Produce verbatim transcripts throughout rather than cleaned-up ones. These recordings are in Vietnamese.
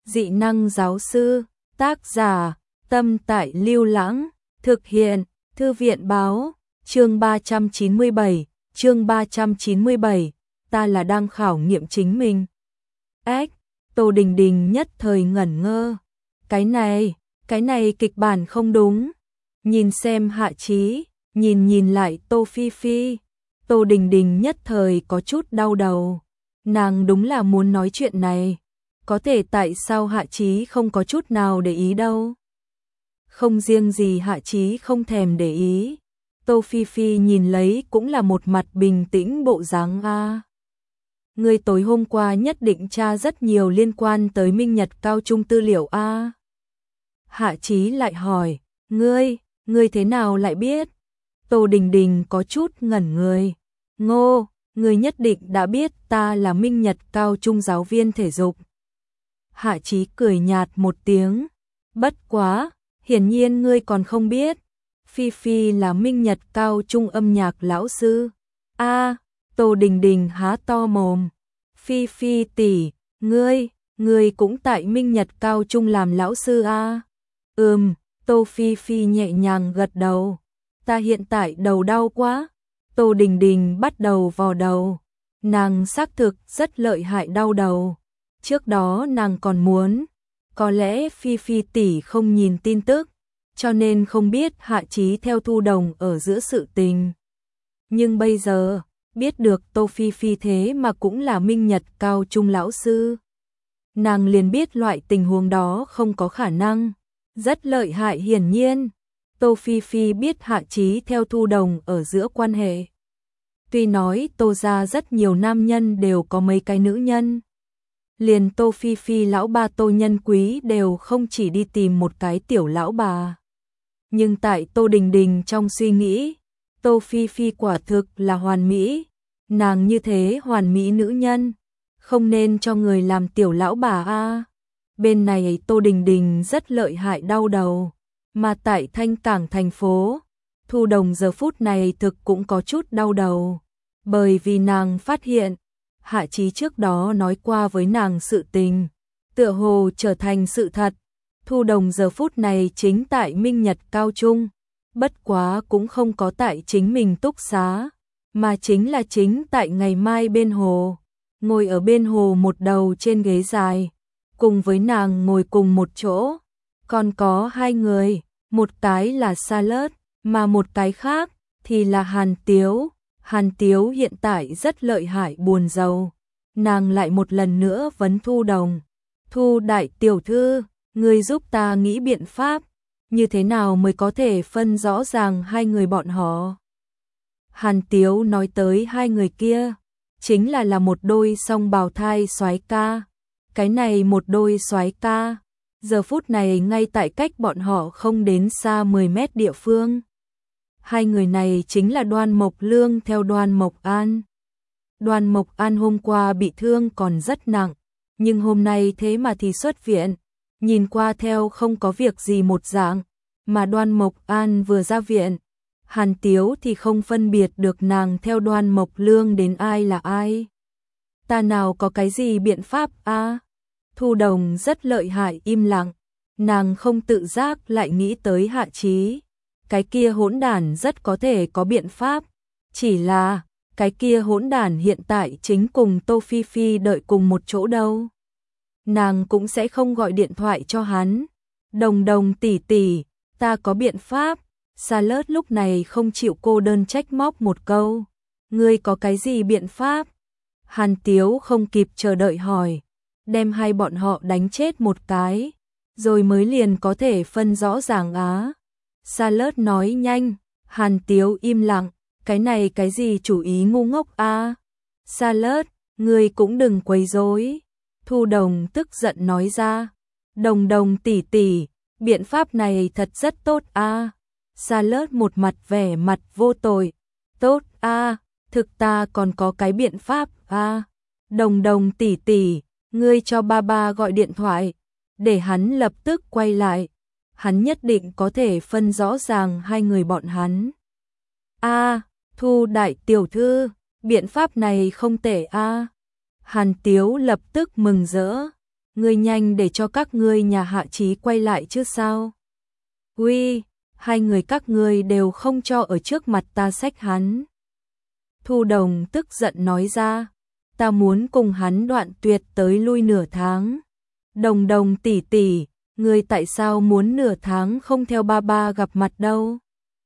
Dị năng giáo sư, tác giả, Tâm Tại Lưu Lãng, thực hiện, Thư viện báo, chương ba trăm chín mươi bảy, chương ba trăm chín mươi bảy, ta là đang khảo nghiệm chính mình. Ếch, Tô Đình Đình nhất thời ngẩn ngơ. Cái này, cái này kịch bản không đúng. Nhìn xem Hạ Chí, nhìn nhìn lại Tô Phi Phi. Tô Đình Đình nhất thời có chút đau đầu. Nàng đúng là muốn nói chuyện này. Có thể tại sao Hạ Chí không có chút nào để ý đâu. Không riêng gì Hạ Chí không thèm để ý. Tô Phi Phi nhìn lấy cũng là một mặt bình tĩnh bộ dáng a. Ngươi tối hôm qua nhất định tra rất nhiều liên quan tới Minh Nhật Cao Trung tư liệu a. Hạ Chí lại hỏi, ngươi, ngươi thế nào lại biết? Tô Đình Đình có chút ngẩn người. Ngô, ngươi nhất định đã biết ta là Minh Nhật Cao Trung giáo viên thể dục. Hạ Chí cười nhạt một tiếng. Bất quá, hiển nhiên ngươi còn không biết. Phi Phi là Minh Nhật Cao Trung âm nhạc lão sư. A, Tô Đình Đình há to mồm. Phi Phi tỷ, ngươi, ngươi cũng tại Minh Nhật Cao Trung làm lão sư a? Ừm, Tô Phi Phi nhẹ nhàng gật đầu. Ta hiện tại đầu đau quá. Tô Đình Đình bắt đầu vò đầu. Nàng xác thực rất lợi hại đau đầu. Trước đó nàng còn muốn, có lẽ Phi Phi tỷ không nhìn tin tức, cho nên không biết Hạ Chí theo Thu Đồng ở giữa sự tình. Nhưng bây giờ, biết được Tô Phi Phi thế mà cũng là Minh Nhật Cao Trung lão sư. Nàng liền biết loại tình huống đó không có khả năng. Rất lợi hại hiển nhiên. Tô Phi Phi biết Hạ Chí theo Thu Đồng ở giữa quan hệ. Tuy nói Tô gia rất nhiều nam nhân đều có mấy cái nữ nhân. Liền Tô Phi Phi lão ba Tô Nhân Quý đều không chỉ đi tìm một cái tiểu lão bà. Nhưng tại Tô Đình Đình trong suy nghĩ, Tô Phi Phi quả thực là hoàn mỹ. Nàng như thế hoàn mỹ nữ nhân, không nên cho người làm tiểu lão bà a. Bên này Tô Đình Đình rất lợi hại đau đầu, mà tại Thanh Cảng thành phố, Thu Đồng giờ phút này thực cũng có chút đau đầu, bởi vì nàng phát hiện Hạ Chí trước đó nói qua với nàng sự tình, tựa hồ trở thành sự thật. Thu Đồng giờ phút này chính tại Minh Nhật Cao Trung, bất quá cũng không có tại chính mình túc xá, mà chính là chính tại ngày mai bên hồ, ngồi ở bên hồ một đầu trên ghế dài, cùng với nàng ngồi cùng một chỗ, còn có hai người, một cái là Salad, mà một cái khác thì là Hàn Tiếu. Hàn Tiếu hiện tại rất lợi hại buồn rầu. Nàng lại một lần nữa vấn Thu Đồng. Thu đại tiểu thư, ngươi giúp ta nghĩ biện pháp, như thế nào mới có thể phân rõ ràng hai người bọn họ. Hàn Tiếu nói tới hai người kia, chính là là một đôi song bào thai soái ca. Cái này một đôi soái ca, giờ phút này ngay tại cách bọn họ không đến xa mười mét địa phương. Hai người này chính là Đoan Mộc Lương theo Đoan Mộc An. Đoan Mộc An hôm qua bị thương còn rất nặng, nhưng hôm nay thế mà thì xuất viện, nhìn qua theo không có việc gì một dạng, mà Đoan Mộc An vừa ra viện, Hàn Tiếu thì không phân biệt được nàng theo Đoan Mộc Lương đến ai là ai. Ta nào có cái gì biện pháp a? À? Thu Đồng rất lợi hại im lặng, nàng không tự giác lại nghĩ tới Hạ Chí. Cái kia hỗn đản rất có thể có biện pháp, chỉ là cái kia hỗn đản hiện tại chính cùng Tô Phi Phi đợi cùng một chỗ đâu. Nàng cũng sẽ không gọi điện thoại cho hắn. Đồng Đồng tỷ tỷ, ta có biện pháp. Salad lúc này không chịu cô đơn trách móc một câu. Ngươi có cái gì biện pháp? Hàn Tiếu không kịp chờ đợi hỏi. Đem hai bọn họ đánh chết một cái, rồi mới liền có thể phân rõ ràng á. Salad nói nhanh, Hàn Tiếu im lặng, cái này cái gì chủ ý ngu ngốc a? À? Salad, ngươi cũng đừng quấy rối. Thu Đồng tức giận nói ra, Đồng Đồng tỷ tỷ, biện pháp này thật rất tốt a. À? Salad một mặt vẻ mặt vô tội, tốt a, à, thực ta còn có cái biện pháp a. À? Đồng Đồng tỷ tỷ, ngươi cho ba ba gọi điện thoại, để hắn lập tức quay lại. Hắn nhất định có thể phân rõ ràng hai người bọn hắn. A, à, Thu đại tiểu thư, biện pháp này không tệ a. À. Hàn Tiếu lập tức mừng rỡ. ngươi nhanh để cho các ngươi nhà Hạ Chí quay lại chứ sao? Uy, hai người các ngươi đều không cho ở trước mặt ta xách hắn. Thu Đồng tức giận nói ra, ta muốn cùng hắn đoạn tuyệt tới lui nửa tháng. Đồng Đồng tỷ tỷ, ngươi tại sao muốn nửa tháng không theo ba ba gặp mặt đâu?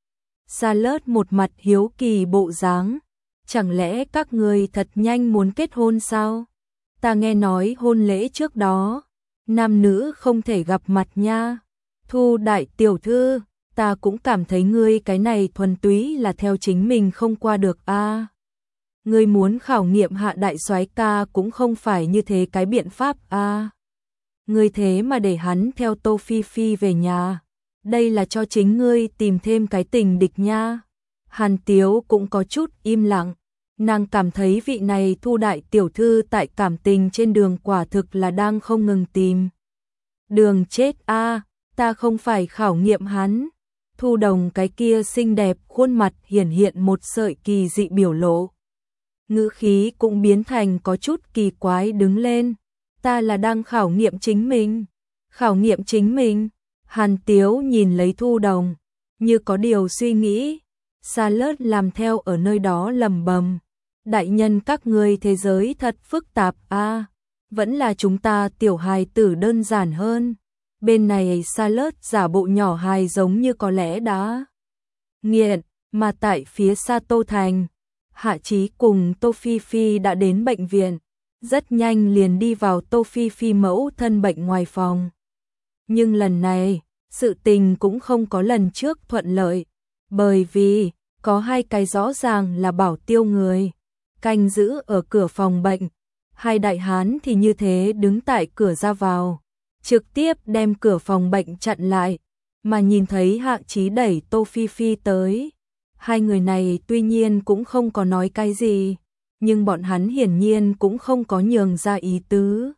Sa Lớt một mặt hiếu kỳ bộ dáng, chẳng lẽ các ngươi thật nhanh muốn kết hôn sao? Ta nghe nói hôn lễ trước đó, nam nữ không thể gặp mặt nha. Thu đại tiểu thư, ta cũng cảm thấy ngươi cái này thuần túy là theo chính mình không qua được a. À, ngươi muốn khảo nghiệm Hạ đại soái ca cũng không phải như thế cái biện pháp a. À, ngươi thế mà để hắn theo Tô Phi Phi về nhà, đây là cho chính ngươi tìm thêm cái tình địch nha. Hàn Tiếu cũng có chút im lặng, nàng cảm thấy vị này Thu đại tiểu thư tại cảm tình trên đường quả thực là đang không ngừng tìm đường chết a. À, ta không phải khảo nghiệm hắn. Thu Đồng cái kia xinh đẹp khuôn mặt hiển hiện một sợi kỳ dị biểu lộ, ngữ khí cũng biến thành có chút kỳ quái đứng lên. Ta là đang khảo nghiệm chính mình. Khảo nghiệm chính mình? Hàn Tiếu nhìn lấy Thu Đồng, như có điều suy nghĩ. Sa Lớt làm theo ở nơi đó lầm bầm, đại nhân các ngươi thế giới thật phức tạp a. À, vẫn là chúng ta tiểu hài tử đơn giản hơn. Bên này Sa Lớt giả bộ nhỏ hài giống như có lẽ đã nghiện, mà tại phía xa Tô Thành, Hạ Chí cùng Tô Phi Phi đã đến bệnh viện, rất nhanh liền đi vào Tô Phi Phi mẫu thân bệnh ngoài phòng. Nhưng lần này, sự tình cũng không có lần trước thuận lợi, bởi vì có hai cái rõ ràng là bảo tiêu người canh giữ ở cửa phòng bệnh, hai đại hán thì như thế đứng tại cửa ra vào, trực tiếp đem cửa phòng bệnh chặn lại, mà nhìn thấy Hạ Chí đẩy Tô Phi Phi tới. Hai người này tuy nhiên cũng không có nói cái gì, nhưng bọn hắn hiển nhiên cũng không có nhường ra ý tứ.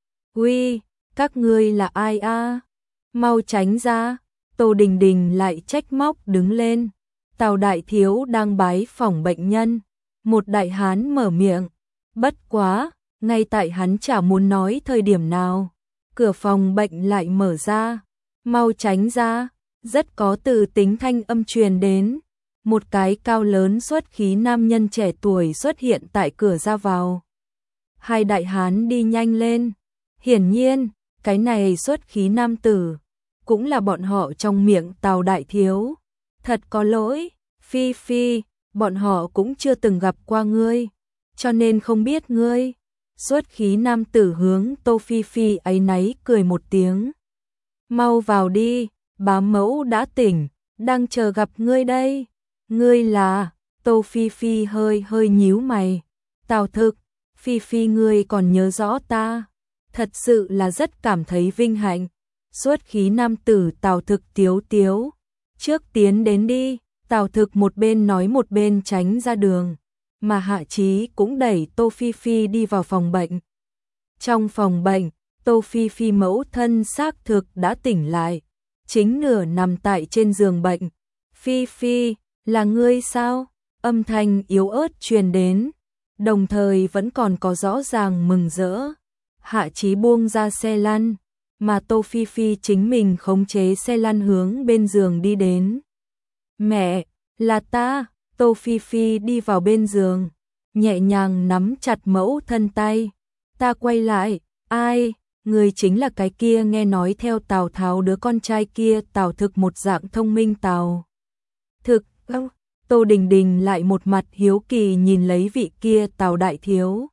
Uy, các ngươi là ai a? À? Mau tránh ra. Tô Đình Đình lại trách móc đứng lên. Tào đại thiếu đang bái phỏng bệnh nhân. Một đại hán mở miệng. Bất quá, ngay tại hắn chả muốn nói thời điểm nào, cửa phòng bệnh lại mở ra. Mau tránh ra. Rất có từ tính thanh âm truyền đến. Một cái cao lớn xuất khí nam nhân trẻ tuổi xuất hiện tại cửa ra vào. Hai đại hán đi nhanh lên. Hiển nhiên, cái này xuất khí nam tử cũng là bọn họ trong miệng Tào đại thiếu. Thật có lỗi, Phi Phi, bọn họ cũng chưa từng gặp qua ngươi, cho nên không biết ngươi. Xuất khí nam tử hướng Tô Phi Phi áy náy cười một tiếng. Mau vào đi, bá mẫu đã tỉnh, đang chờ gặp ngươi đây. Ngươi là? Tô Phi Phi hơi hơi nhíu mày. Tào Thực, Phi Phi ngươi còn nhớ rõ ta, thật sự là rất cảm thấy vinh hạnh. Xuất khí nam tử Tào Thực tiếu tiếu, trước tiến đến đi. Tào Thực một bên nói một bên tránh ra đường, mà Hạ Chí cũng đẩy Tô Phi Phi đi vào phòng bệnh. Trong phòng bệnh, Tô Phi Phi mẫu thân xác thực đã tỉnh lại, chính nửa nằm tại trên giường bệnh. Phi Phi, là ngươi sao? Âm thanh yếu ớt truyền đến, đồng thời vẫn còn có rõ ràng mừng rỡ. Hạ Chí buông ra xe lăn, mà Tô Phi Phi chính mình khống chế xe lăn hướng bên giường đi đến. Mẹ, là ta. Tô Phi Phi đi vào bên giường, nhẹ nhàng nắm chặt mẫu thân tay. Ta quay lại, ai? Người chính là cái kia nghe nói theo Tào Tháo đứa con trai kia. Tào Thực một dạng thông minh Tào Thực. Tô Đình Đình lại một mặt hiếu kỳ nhìn lấy vị kia Tào đại thiếu.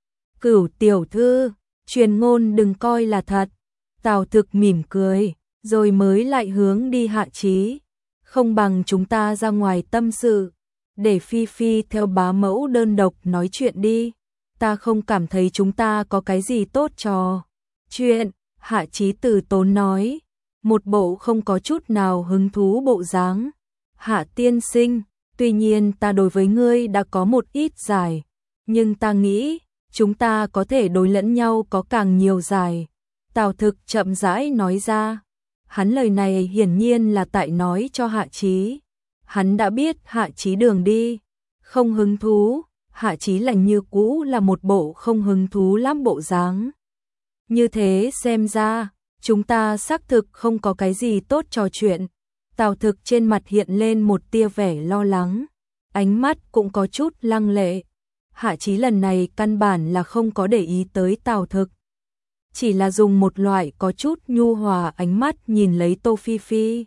Cửu tiểu thư, truyền ngôn đừng coi là thật. Tào Thực mỉm cười, rồi mới lại hướng đi Hạ Chí. Không bằng chúng ta ra ngoài tâm sự, để Phi Phi theo bá mẫu đơn độc nói chuyện đi. Ta không cảm thấy chúng ta có cái gì tốt trò chuyện. Hạ Chí từ tốn nói, một bộ không có chút nào hứng thú bộ dáng. Hạ tiên sinh, tuy nhiên ta đối với ngươi đã có một ít giải, nhưng ta nghĩ chúng ta có thể đối lẫn nhau có càng nhiều giải. Tào Thực chậm rãi nói ra. Hắn lời này hiển nhiên là tại nói cho Hạ Chí. Hắn đã biết Hạ Chí đường đi, không hứng thú. Hạ Chí lành như cũ là một bộ không hứng thú lắm bộ dáng. Như thế xem ra, chúng ta xác thực không có cái gì tốt trò chuyện. Tào Thực trên mặt hiện lên một tia vẻ lo lắng, ánh mắt cũng có chút lăng lệ. Hạ Chí lần này căn bản là không có để ý tới Tào Thực, chỉ là dùng một loại có chút nhu hòa ánh mắt nhìn lấy Tô Phi Phi.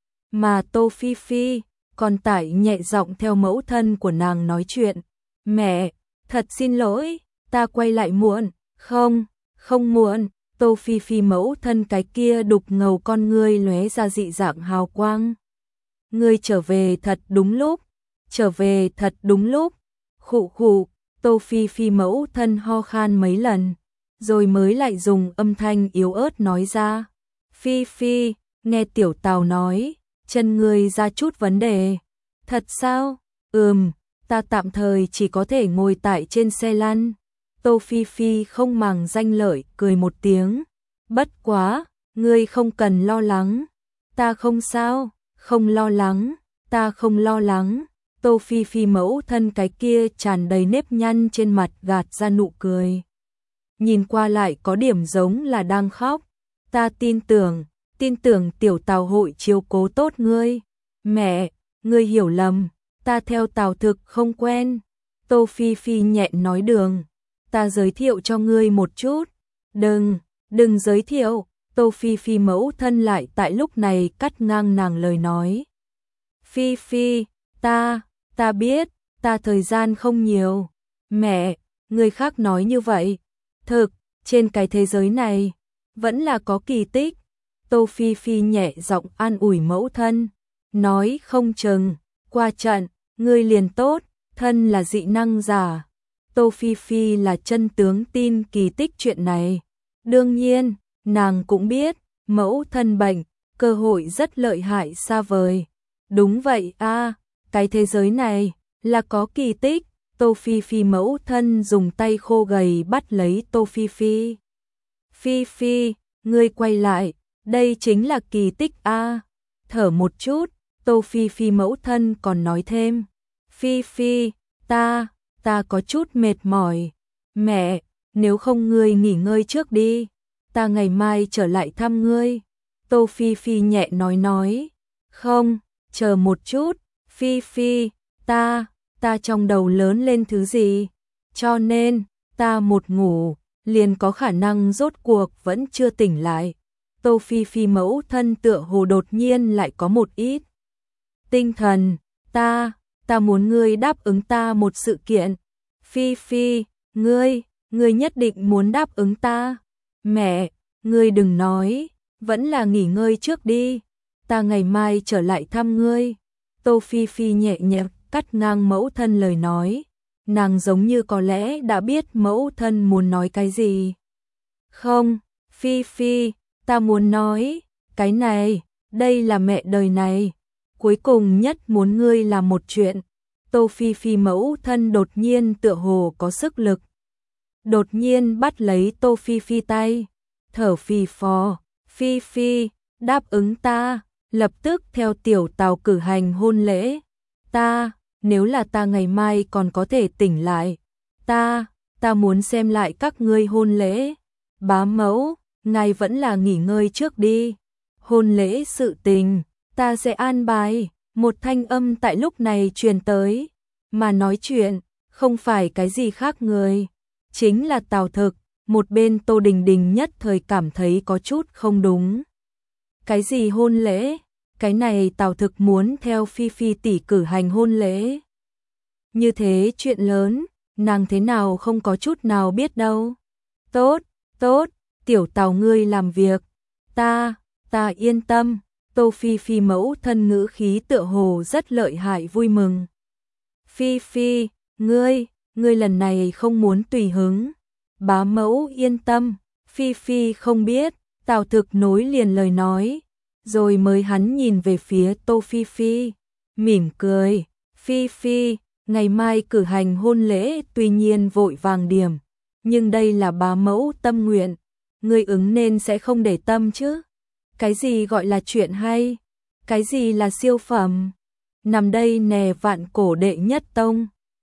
Mà Tô Phi Phi còn tải nhẹ giọng theo mẫu thân của nàng nói chuyện. Mẹ, thật xin lỗi, ta quay lại muộn. Không, không muộn. Tô Phi Phi mẫu thân cái kia đục ngầu con ngươi lóe ra dị dạng hào quang. Ngươi trở về thật đúng lúc, trở về thật đúng lúc. Khụ khụ, Tô Phi Phi mẫu thân ho khan mấy lần, rồi mới lại dùng âm thanh yếu ớt nói ra. Phi Phi, nghe tiểu Tào nói, chân ngươi ra chút vấn đề. Thật sao? Ừm, ta tạm thời chỉ có thể ngồi tại trên xe lăn. Tô Phi Phi không màng danh lợi cười một tiếng. Bất quá, ngươi không cần lo lắng. Ta không sao, không lo lắng, ta không lo lắng. Tô Phi Phi mẫu thân cái kia tràn đầy nếp nhăn trên mặt gạt ra nụ cười. Nhìn qua lại có điểm giống là đang khóc. Ta tin tưởng, tin tưởng tiểu Tào hội chiếu cố tốt ngươi. Mẹ, ngươi hiểu lầm, ta theo Tào Thực không quen. Tô Phi Phi nhẹ nói đường. Ta giới thiệu cho ngươi một chút. Đừng, đừng giới thiệu. Tô Phi Phi mẫu thân lại tại lúc này cắt ngang nàng lời nói. Phi Phi, ta, ta biết, ta thời gian không nhiều. Mẹ, người khác nói như vậy. Thực, trên cái thế giới này, vẫn là có kỳ tích. Tô Phi Phi nhẹ giọng an ủi mẫu thân. Nói không chừng, qua trận, ngươi liền tốt, thân là dị năng giả. Tô Phi Phi là chân tướng tin kỳ tích chuyện này. Đương nhiên, nàng cũng biết, mẫu thân bệnh, cơ hội rất lợi hại xa vời. Đúng vậy a, cái thế giới này, là có kỳ tích. Tô Phi Phi mẫu thân dùng tay khô gầy bắt lấy Tô Phi Phi. Phi Phi, ngươi quay lại, đây chính là kỳ tích a. Thở một chút, Tô Phi Phi mẫu thân còn nói thêm. Phi Phi, ta, ta có chút mệt mỏi. Mẹ, nếu không ngươi nghỉ ngơi trước đi, ta ngày mai trở lại thăm ngươi. Tô Phi Phi nhẹ nói nói. Không, chờ một chút, Phi Phi, ta, ta trong đầu lớn lên thứ gì, cho nên, ta một ngủ, liền có khả năng rốt cuộc vẫn chưa tỉnh lại. Tô Phi Phi mẫu thân tựa hồ đột nhiên lại có một ít tinh thần. Ta, ta muốn ngươi đáp ứng ta một sự kiện. Phi Phi, ngươi, ngươi nhất định muốn đáp ứng ta. Mẹ, ngươi đừng nói, vẫn là nghỉ ngơi trước đi, ta ngày mai trở lại thăm ngươi. Tô Phi Phi nhẹ nhẹ cắt ngang mẫu thân lời nói, nàng giống như có lẽ đã biết mẫu thân muốn nói cái gì. Không, Phi Phi, ta muốn nói, cái này, đây là mẹ đời này, cuối cùng nhất muốn ngươi làm một chuyện. Tô Phi Phi mẫu thân đột nhiên tựa hồ có sức lực. Đột nhiên bắt lấy Tô Phi Phi tay, thở phì phò. Phi Phi, đáp ứng ta, lập tức theo tiểu Tào cử hành hôn lễ. Ta, nếu là ta ngày mai còn có thể tỉnh lại, ta, ta muốn xem lại các ngươi hôn lễ. Bá mẫu, ngài vẫn là nghỉ ngơi trước đi. Hôn lễ sự tình, ta sẽ an bài. Một thanh âm tại lúc này truyền tới, mà nói chuyện, không phải cái gì khác người, chính là Tào Thực. Một bên Tô Đình Đình nhất thời cảm thấy có chút không đúng. Cái gì hôn lễ? Cái này Tào Thực muốn theo Phi Phi tỷ cử hành hôn lễ. Như thế chuyện lớn, nàng thế nào không có chút nào biết đâu. Tốt, tốt, tiểu Tào ngươi làm việc. Ta, ta yên tâm. Tô Phi Phi mẫu thân ngữ khí tựa hồ rất lợi hại vui mừng. Phi Phi, ngươi, ngươi lần này không muốn tùy hứng. Bá mẫu yên tâm. Phi Phi không biết. Tào Thực nối liền lời nói, rồi mới hắn nhìn về phía Tô Phi Phi, mỉm cười. Phi Phi, ngày mai cử hành hôn lễ tuy nhiên vội vàng điểm, nhưng đây là bá mẫu tâm nguyện, ngươi ứng nên sẽ không để tâm chứ. Cái gì gọi là chuyện hay? Cái gì là siêu phẩm? Nằm đây nè vạn cổ đệ nhất tông.